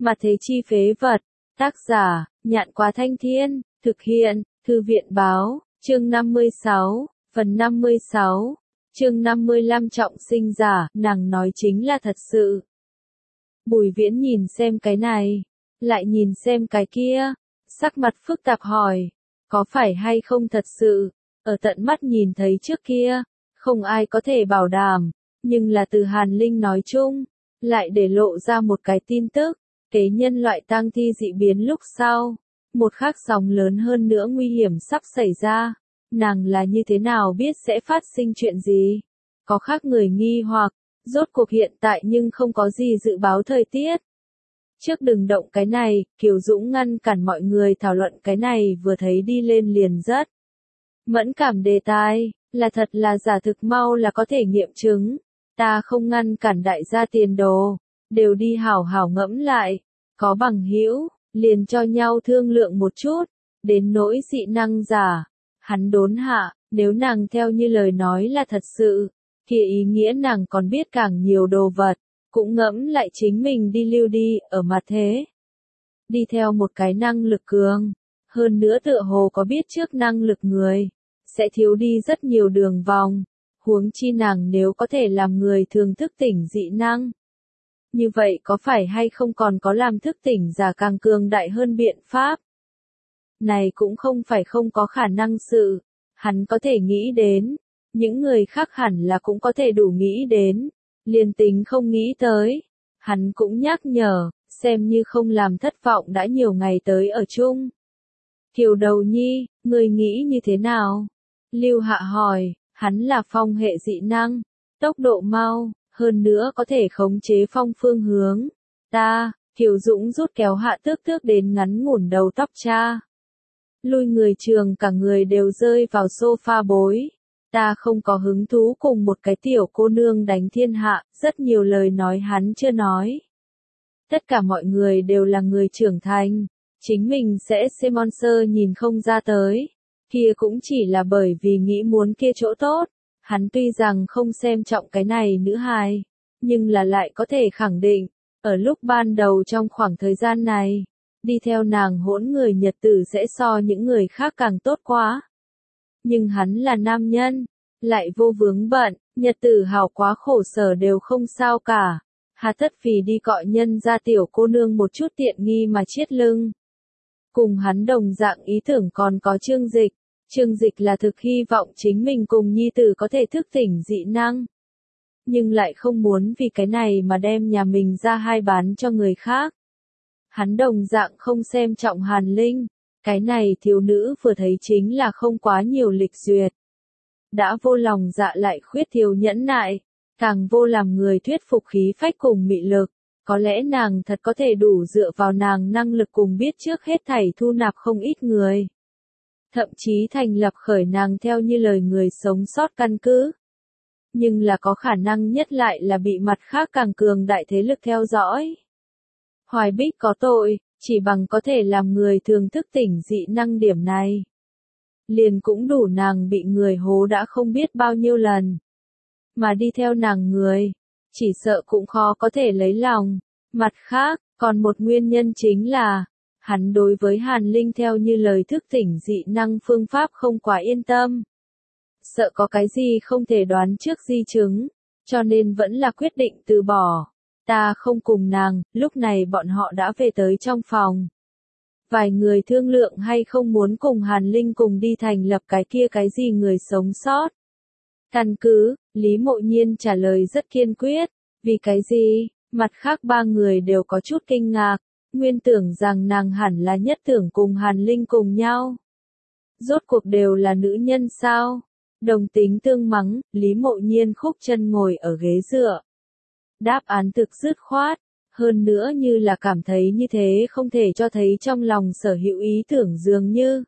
Mà thế chi phế vật. Tác giả, Nhạn Quá Thanh Thiên, thực hiện, Thư viện báo, chương 56, phần 56, chương 55 trọng sinh giả, nàng nói chính là thật sự. Bùi Viễn nhìn xem cái này, lại nhìn xem cái kia, sắc mặt phức tạp hỏi, có phải hay không thật sự, ở tận mắt nhìn thấy trước kia, không ai có thể bảo đảm, nhưng là từ Hàn Linh nói chung, lại để lộ ra một cái tin tức, kế nhân loại tang thi dị biến lúc sau, một khác sóng lớn hơn nữa nguy hiểm sắp xảy ra, nàng là như thế nào biết sẽ phát sinh chuyện gì? Có khác người nghi hoặc, rốt cuộc hiện tại nhưng không có gì dự báo thời tiết. Trước đừng động cái này, Kiều Dũng ngăn cản mọi người thảo luận cái này vừa thấy đi lên liền rất mẫn cảm đề tài, là thật là giả thực mau là có thể nghiệm chứng. Ta không ngăn cản đại gia tiền đồ, đều đi hảo hảo ngẫm lại, có bằng hữu, liền cho nhau thương lượng một chút, đến nỗi dị năng giả. Hắn đốn hạ, nếu nàng theo như lời nói là thật sự, thì ý nghĩa nàng còn biết càng nhiều đồ vật, cũng ngẫm lại chính mình đi lưu đi, ở mặt thế. Đi theo một cái năng lực cường, hơn nữa tựa hồ có biết trước năng lực người, sẽ thiếu đi rất nhiều đường vòng, huống chi nàng nếu có thể làm người thường thức tỉnh dị năng. Như vậy có phải hay không còn có làm thức tỉnh giả càng cường đại hơn biện pháp? Này cũng không phải không có khả năng sự, hắn có thể nghĩ đến, những người khác hẳn là cũng có thể đủ nghĩ đến, liền tính không nghĩ tới. Hắn cũng nhắc nhở, xem như không làm thất vọng đã nhiều ngày tới ở chung. Kiều Đầu Nhi, người nghĩ như thế nào? Lưu Hạ hỏi, hắn là phong hệ dị năng, tốc độ mau, hơn nữa có thể khống chế phong phương hướng. Kiều Dũng rút kéo Hạ Tước Tước đến ngắn ngủn đầu tóc cha. Lui người trường cả người đều rơi vào sofa bối. Ta không có hứng thú cùng một cái tiểu cô nương đánh thiên hạ, rất nhiều lời nói hắn chưa nói. Tất cả mọi người đều là người trưởng thành, chính mình sẽ xem monster nhìn không ra tới. Kia cũng chỉ là bởi vì nghĩ muốn kia chỗ tốt, hắn tuy rằng không xem trọng cái này nữ hài, nhưng là lại có thể khẳng định, ở lúc ban đầu trong khoảng thời gian này, đi theo nàng hỗn người nhật tử sẽ so những người khác càng tốt quá. Nhưng hắn là nam nhân, lại vô vướng bận, nhật tử hào quá khổ sở đều không sao cả. Hà tất vì đi cọ nhân ra tiểu cô nương một chút tiện nghi mà chết lưng. Cùng hắn đồng dạng ý tưởng còn có Trương Dịch. Trương Dịch là thực hy vọng chính mình cùng nhi tử có thể thức tỉnh dị năng. Nhưng lại không muốn vì cái này mà đem nhà mình ra hai bán cho người khác. Hắn đồng dạng không xem trọng Hàn Linh. Cái này thiếu nữ vừa thấy chính là không quá nhiều lịch duyệt. Đã vô lòng dạ lại khuyết thiếu nhẫn nại, càng vô làm người thuyết phục khí phách cùng mị lực. Có lẽ nàng thật có thể đủ dựa vào nàng năng lực cùng biết trước hết thảy thu nạp không ít người. Thậm chí thành lập khởi nàng theo như lời người sống sót căn cứ. Nhưng là có khả năng nhất lại là bị mặt khác càng cường đại thế lực theo dõi. Hoài Bích có tội, chỉ bằng có thể làm người thường thức tỉnh dị năng điểm này. Liền cũng đủ nàng bị người hố đã không biết bao nhiêu lần. Mà đi theo nàng người, chỉ sợ cũng khó có thể lấy lòng. Mặt khác, còn một nguyên nhân chính là, hắn đối với Hàn Linh theo như lời thức tỉnh dị năng phương pháp không quá yên tâm. Sợ có cái gì không thể đoán trước di chứng, cho nên vẫn là quyết định từ bỏ. Ta không cùng nàng, lúc này bọn họ đã về tới trong phòng. Vài người thương lượng hay không muốn cùng Hàn Linh cùng đi thành lập cái kia cái gì người sống sót. Căn cứ, Lý Mộ Nhiên trả lời rất kiên quyết, vì cái gì, mặt khác ba người đều có chút kinh ngạc, nguyên tưởng rằng nàng hẳn là nhất tưởng cùng Hàn Linh cùng nhau. Rốt cuộc đều là nữ nhân sao? Đồng tính tương mắng, Lý Mộ Nhiên khúc chân ngồi ở ghế dựa. Đáp án thực dứt khoát, hơn nữa như là cảm thấy như thế không thể cho thấy trong lòng sở hữu ý tưởng dường như.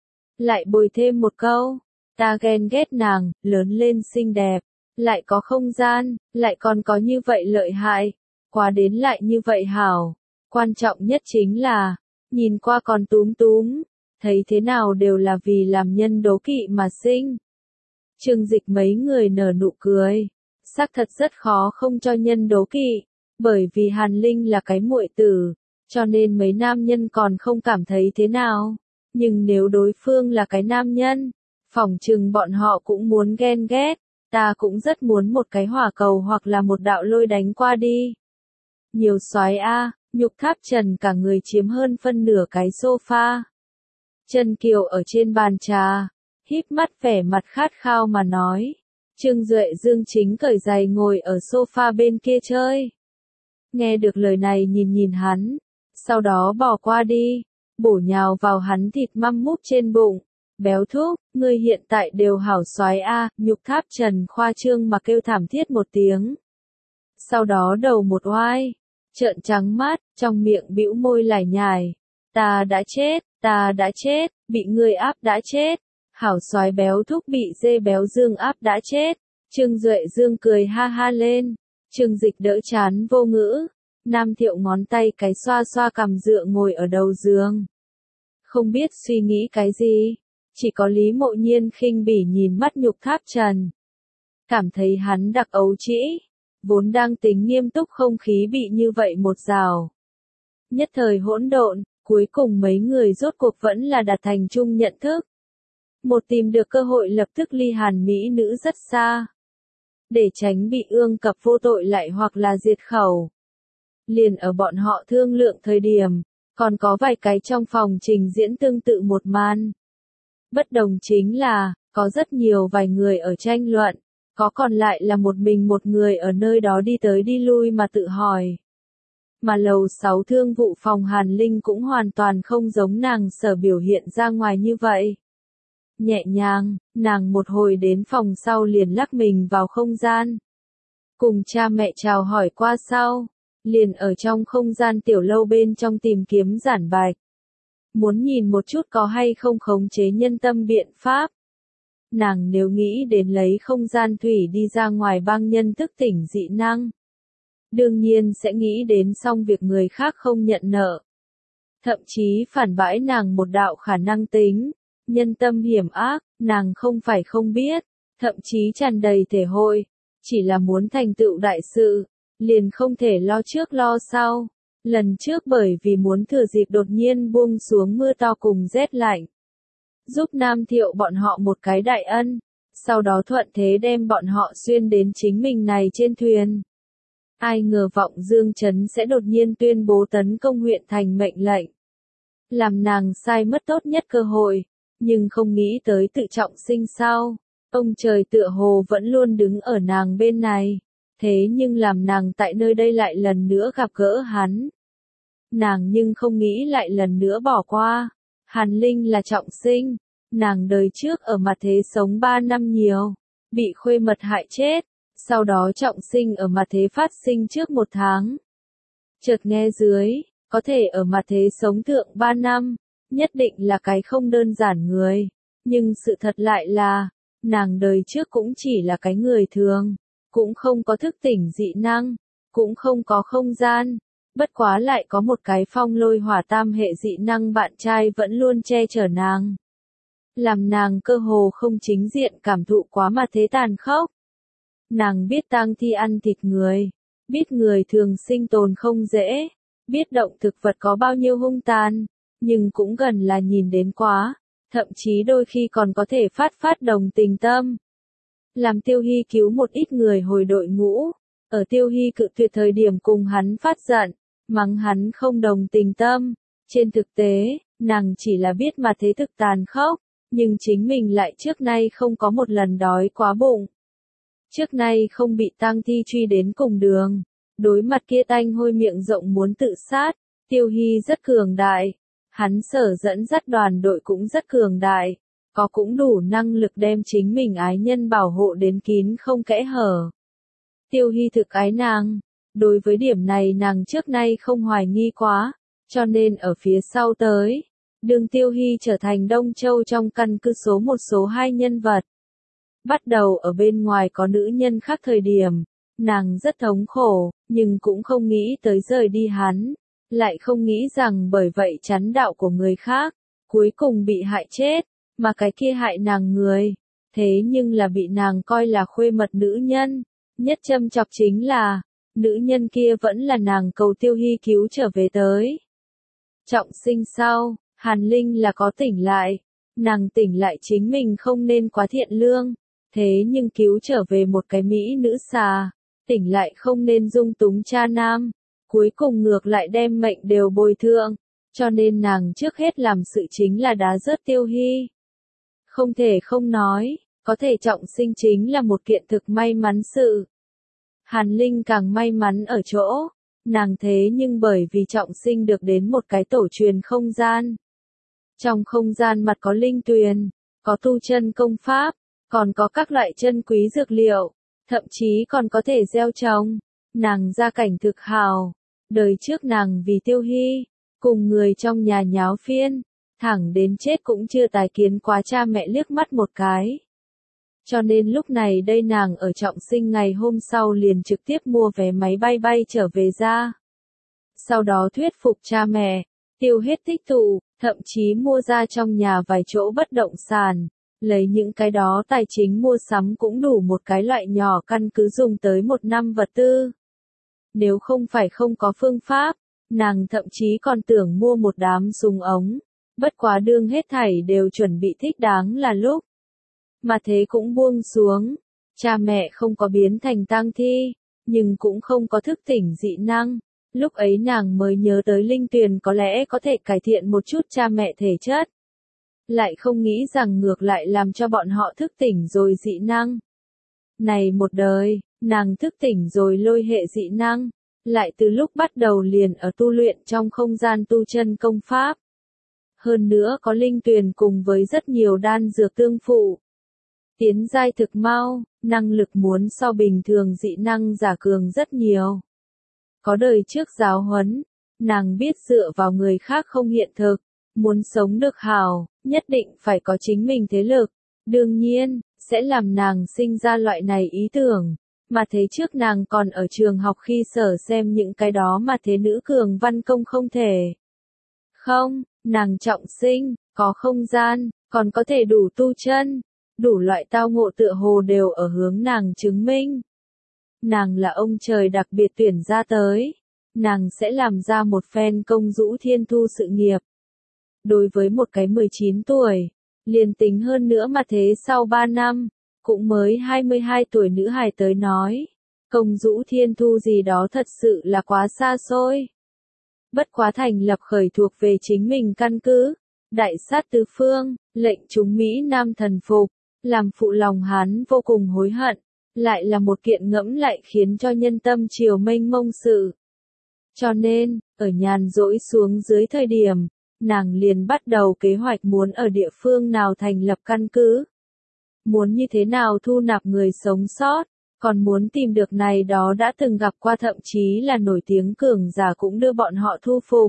Lại bồi thêm một câu, ta ghen ghét nàng, lớn lên xinh đẹp, lại có không gian, lại còn có như vậy lợi hại, quá đến lại như vậy hảo. Quan trọng nhất chính là, nhìn qua còn túm túm, thấy thế nào đều là vì làm nhân đố kỵ mà sinh. Trương Dịch mấy người nở nụ cười, xác thật rất khó không cho nhân đố kỵ, bởi vì Hàn Linh là cái muội tử, cho nên mấy nam nhân còn không cảm thấy thế nào. Nhưng nếu đối phương là cái nam nhân, phỏng chừng bọn họ cũng muốn ghen ghét, ta cũng rất muốn một cái hỏa cầu hoặc là một đạo lôi đánh qua đi. Nhiều soái a, Nhục Tháp Trần cả người chiếm hơn phân nửa cái sofa. Trần Kiều ở trên bàn trà, híp mắt vẻ mặt khát khao mà nói. Trương Duệ Dương chính cởi giày ngồi ở sofa bên kia chơi. Nghe được lời này nhìn nhìn hắn, sau đó bỏ qua đi, bổ nhào vào hắn thịt măm múp trên bụng. Béo thúc, ngươi hiện tại đều hảo soái a, Nhục Tháp Trần khoa trương mà kêu thảm thiết một tiếng. Sau đó đầu một oai, trợn trắng mắt, trong miệng bĩu môi lải nhải. Ta đã chết, bị ngươi áp đã chết. Hảo soái béo thúc bị dê béo Dương áp đã chết. Trương Duệ Dương cười ha ha lên. Trương Dịch đỡ chán vô ngữ. Nam Thiệu ngón tay cái xoa xoa cằm dựa ngồi ở đầu giường. Không biết suy nghĩ cái gì. Chỉ có Lý Mộ Nhiên khinh bỉ nhìn mắt Nhục Tháp Trần. Cảm thấy hắn đặc ấu trĩ. Vốn đang tính nghiêm túc không khí bị như vậy một rào. Nhất thời hỗn độn, cuối cùng mấy người rốt cuộc vẫn là đạt thành chung nhận thức. Một tìm được cơ hội lập tức ly Hàn Mỹ nữ rất xa. Để tránh bị ương cập vô tội lại hoặc là diệt khẩu. Liền ở bọn họ thương lượng thời điểm, còn có vài cái trong phòng trình diễn tương tự một màn. Bất đồng chính là, có rất nhiều vài người ở tranh luận, có còn lại là một mình một người ở nơi đó đi tới đi lui mà tự hỏi. Mà lầu 6 thương vụ phòng Hàn Linh cũng hoàn toàn không giống nàng sở biểu hiện ra ngoài như vậy. Nhẹ nhàng, nàng một hồi đến phòng sau liền lắc mình vào không gian. Cùng cha mẹ chào hỏi qua sau, liền ở trong không gian tiểu lâu bên trong tìm kiếm giản bạch. Muốn nhìn một chút có hay không khống chế nhân tâm biện pháp. Nàng nếu nghĩ đến lấy không gian thủy đi ra ngoài bang nhân thức tỉnh dị năng. Đương nhiên sẽ nghĩ đến xong việc người khác không nhận nợ. Thậm chí phản bãi nàng một đạo khả năng tính. Nhân tâm hiểm ác, nàng không phải không biết. Thậm chí tràn đầy thể hội. Chỉ là muốn thành tựu đại sự. Liền không thể lo trước lo sau. Lần trước bởi vì muốn thừa dịp đột nhiên buông xuống mưa to cùng rét lạnh. Giúp Nam Thiệu bọn họ một cái đại ân. Sau đó thuận thế đem bọn họ xuyên đến chính mình này trên thuyền. Ai ngờ Vọng Dương Trấn sẽ đột nhiên tuyên bố tấn công huyện thành mệnh lệnh. Làm nàng sai mất tốt nhất cơ hội. Nhưng không nghĩ tới tự trọng sinh sao. Ông trời tựa hồ vẫn luôn đứng ở nàng bên này. Thế nhưng làm nàng tại nơi đây lại lần nữa gặp gỡ hắn. Nàng nhưng không nghĩ lại lần nữa bỏ qua. Hàn Linh là trọng sinh. Nàng đời trước ở mặt thế sống 3 năm nhiều. Bị khuê mật hại chết. Sau đó trọng sinh ở mặt thế phát sinh trước 1 tháng. Chợt nghe dưới, có thể ở mặt thế sống thượng 3 năm. Nhất định là cái không đơn giản người. Nhưng sự thật lại là, nàng đời trước cũng chỉ là cái người thường. Cũng không có thức tỉnh dị năng. Cũng không có không gian. Bất quá lại có một cái phong lôi hỏa tam hệ dị năng bạn trai vẫn luôn che chở nàng. Làm nàng cơ hồ không chính diện cảm thụ quá mà thế tàn khốc. Nàng biết tang thi ăn thịt người. Biết người thường sinh tồn không dễ. Biết động thực vật có bao nhiêu hung tàn. Nhưng cũng gần là nhìn đến quá. Thậm chí đôi khi còn có thể phát đồng tình tâm. Làm Tiêu Hy cứu một ít người hồi đội ngũ. Ở Tiêu Hy cự tuyệt thời điểm cùng hắn phát giận. Mắng hắn không đồng tình tâm. Trên thực tế, nàng chỉ là biết mà thế thực tàn khốc. Nhưng chính mình lại trước nay không có một lần đói quá bụng. Trước nay không bị tang thi truy đến cùng đường. Đối mặt kia tanh hôi miệng rộng muốn tự sát. Tiêu Hy rất cường đại. Hắn sở dẫn dắt đoàn đội cũng rất cường đại. Có cũng đủ năng lực đem chính mình ái nhân bảo hộ đến kín không kẽ hở. Tiêu Hy thực ái nàng. Đối với điểm này nàng trước nay không hoài nghi quá. Cho nên ở phía sau tới. Đường Tiêu Hy trở thành Đông Châu trong căn cứ số 1 số 2 nhân vật. Bắt đầu ở bên ngoài có nữ nhân khác thời điểm. Nàng rất thống khổ, nhưng cũng không nghĩ tới rời đi hắn. Lại không nghĩ rằng bởi vậy chắn đạo của người khác. Cuối cùng bị hại chết. Mà cái kia hại nàng người. Thế nhưng là bị nàng coi là khuê mật nữ nhân. Nhất châm chọc chính là. Nữ nhân kia vẫn là nàng cầu Tiêu Hy cứu trở về tới. Trọng sinh sau, Hàn Linh là có tỉnh lại. Nàng tỉnh lại chính mình không nên quá thiện lương, thế nhưng cứu trở về một cái mỹ nữ xà, tỉnh lại không nên dung túng cha nam, cuối cùng ngược lại đem mệnh đều bồi thường, cho nên nàng trước hết làm sự chính là đá rớt Tiêu Hy. Không thể không nói, có thể trọng sinh chính là một kiện thực may mắn sự. Hàn Linh càng may mắn ở chỗ, nàng thế nhưng bởi vì trọng sinh được đến một cái tổ truyền không gian. Trong không gian mặt có linh tuyền, có tu chân công pháp, còn có các loại chân quý dược liệu, thậm chí còn có thể gieo trồng. Nàng gia cảnh thực hào, đời trước nàng vì Tiêu Hy, cùng người trong nhà nháo phiên, thẳng đến chết cũng chưa tái kiến quá cha mẹ liếc mắt một cái. Cho nên lúc này đây nàng ở trọng sinh ngày hôm sau liền trực tiếp mua vé máy bay trở về ra. Sau đó thuyết phục cha mẹ, tiêu hết tích tụ, thậm chí mua ra trong nhà vài chỗ bất động sản, lấy những cái đó tài chính mua sắm cũng đủ một cái loại nhỏ căn cứ dùng tới một năm vật tư. Nếu không phải không có phương pháp, nàng thậm chí còn tưởng mua một đám súng ống, bất quá đương hết thảy đều chuẩn bị thích đáng là lúc. Mà thế cũng buông xuống, cha mẹ không có biến thành tang thi, nhưng cũng không có thức tỉnh dị năng. Lúc ấy nàng mới nhớ tới linh tuyền có lẽ có thể cải thiện một chút cha mẹ thể chất. Lại không nghĩ rằng ngược lại làm cho bọn họ thức tỉnh rồi dị năng. Này một đời, nàng thức tỉnh rồi lôi hệ dị năng, lại từ lúc bắt đầu liền ở tu luyện trong không gian tu chân công pháp. Hơn nữa có linh tuyền cùng với rất nhiều đan dược tương phụ. Tiến giai thực mau, năng lực muốn so bình thường dị năng giả cường rất nhiều. Có đời trước giáo huấn, nàng biết dựa vào người khác không hiện thực, muốn sống được hào, nhất định phải có chính mình thế lực. Đương nhiên, sẽ làm nàng sinh ra loại này ý tưởng, mà thế trước nàng còn ở trường học khi sở xem những cái đó mà thế nữ cường văn công không thể. Không, nàng trọng sinh, có không gian, còn có thể đủ tu chân, đủ loại tao ngộ tựa hồ đều ở hướng nàng chứng minh. Nàng là ông trời đặc biệt tuyển ra tới, nàng sẽ làm ra một phen công dũ thiên thu sự nghiệp. Đối với một cái 19 tuổi, liền tính hơn nữa mà thế sau 3 năm, cũng mới 22 tuổi nữ hài tới nói, công dũ thiên thu gì đó thật sự là quá xa xôi. Bất quá thành lập khởi thuộc về chính mình căn cứ, đại sát tứ phương, lệnh chúng Mỹ Nam thần phục, làm phụ lòng hắn vô cùng hối hận, lại là một kiện ngẫm lại khiến cho nhân tâm triều mênh mông sự. Cho nên, ở nhàn rỗi xuống dưới thời điểm, nàng liền bắt đầu kế hoạch muốn ở địa phương nào thành lập căn cứ. Muốn như thế nào thu nạp người sống sót, còn muốn tìm được này đó đã từng gặp qua thậm chí là nổi tiếng cường giả cũng đưa bọn họ thu phục.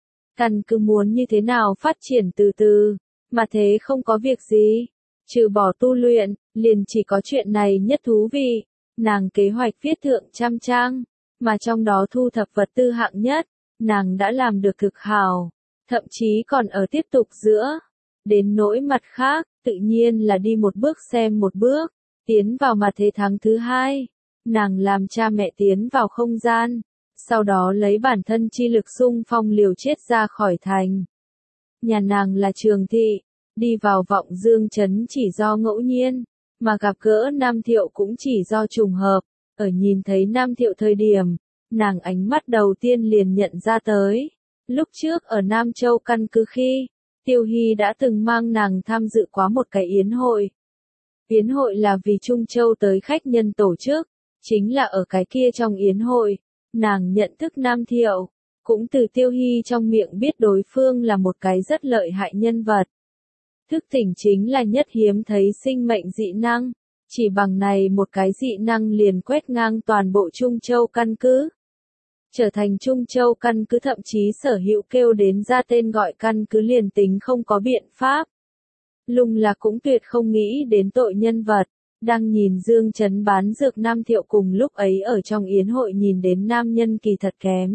Căn cứ muốn như thế nào phát triển từ từ, mà thế không có việc gì. Trừ bỏ tu luyện, liền chỉ có chuyện này nhất thú vị. Nàng kế hoạch viết thượng trăm trang, mà trong đó thu thập vật tư hạng nhất, nàng đã làm được thực hào, thậm chí còn ở tiếp tục giữa. Đến nỗi mặt khác, tự nhiên là đi một bước xem một bước, tiến vào mặt thế tháng thứ 2. Nàng làm cha mẹ tiến vào không gian, sau đó lấy bản thân chi lực xung phong liều chết ra khỏi thành. Nhà nàng là Trường Thị. Đi vào Vọng Dương Trấn chỉ do ngẫu nhiên, mà gặp gỡ Nam Thiệu cũng chỉ do trùng hợp. Ở nhìn thấy Nam Thiệu thời điểm, nàng ánh mắt đầu tiên liền nhận ra tới. Lúc trước ở Nam Châu căn cứ khi, Tiêu Hy đã từng mang nàng tham dự quá một cái yến hội. Yến hội là vì Trung Châu tới khách nhân tổ chức, chính là ở cái kia trong yến hội, nàng nhận thức Nam Thiệu, cũng từ Tiêu Hy trong miệng biết đối phương là một cái rất lợi hại nhân vật. Thức tỉnh chính là nhất hiếm thấy sinh mệnh dị năng, chỉ bằng này một cái dị năng liền quét ngang toàn bộ Trung Châu căn cứ. Trở thành Trung Châu căn cứ thậm chí sở hữu kêu đến ra tên gọi căn cứ liền tính không có biện pháp. Lung là cũng tuyệt không nghĩ đến tội nhân vật, đang nhìn Dương Trấn bán dược Nam Thiệu cùng lúc ấy ở trong yến hội nhìn đến nam nhân kỳ thật kém.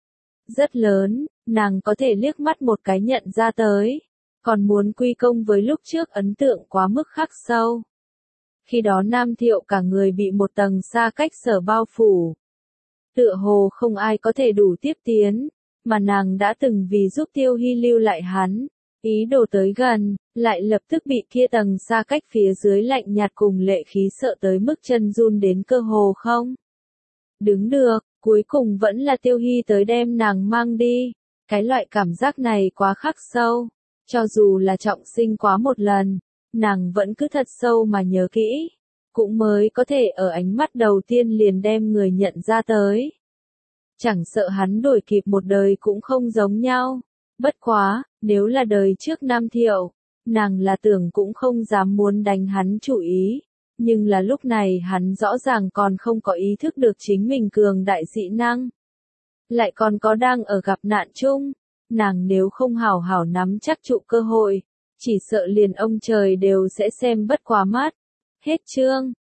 Rất lớn, nàng có thể liếc mắt một cái nhận ra tới. Còn muốn quy công với lúc trước ấn tượng quá mức khắc sâu. Khi đó Nam Thiệu cả người bị một tầng xa cách sở bao phủ. Tựa hồ không ai có thể đủ tiếp tiến, mà nàng đã từng vì giúp Tiêu Hy lưu lại hắn, ý đồ tới gần, lại lập tức bị kia tầng xa cách phía dưới lạnh nhạt cùng lệ khí sợ tới mức chân run đến cơ hồ không đứng được, cuối cùng vẫn là Tiêu Hy tới đem nàng mang đi. Cái loại cảm giác này quá khắc sâu, cho dù là trọng sinh quá một lần, nàng vẫn cứ thật sâu mà nhớ kỹ, cũng mới có thể ở ánh mắt đầu tiên liền đem người nhận ra tới. Chẳng sợ hắn đổi kịp một đời cũng không giống nhau, bất quá, nếu là đời trước Nam Thiệu, nàng là tưởng cũng không dám muốn đánh hắn chủ ý. Nhưng là lúc này hắn rõ ràng còn không có ý thức được chính mình cường đại dị năng. Lại còn có đang ở gặp nạn chung, nàng nếu không hảo hảo nắm chắc trụ cơ hội, chỉ sợ liền ông trời đều sẽ xem bất quá mắt. Hết chương.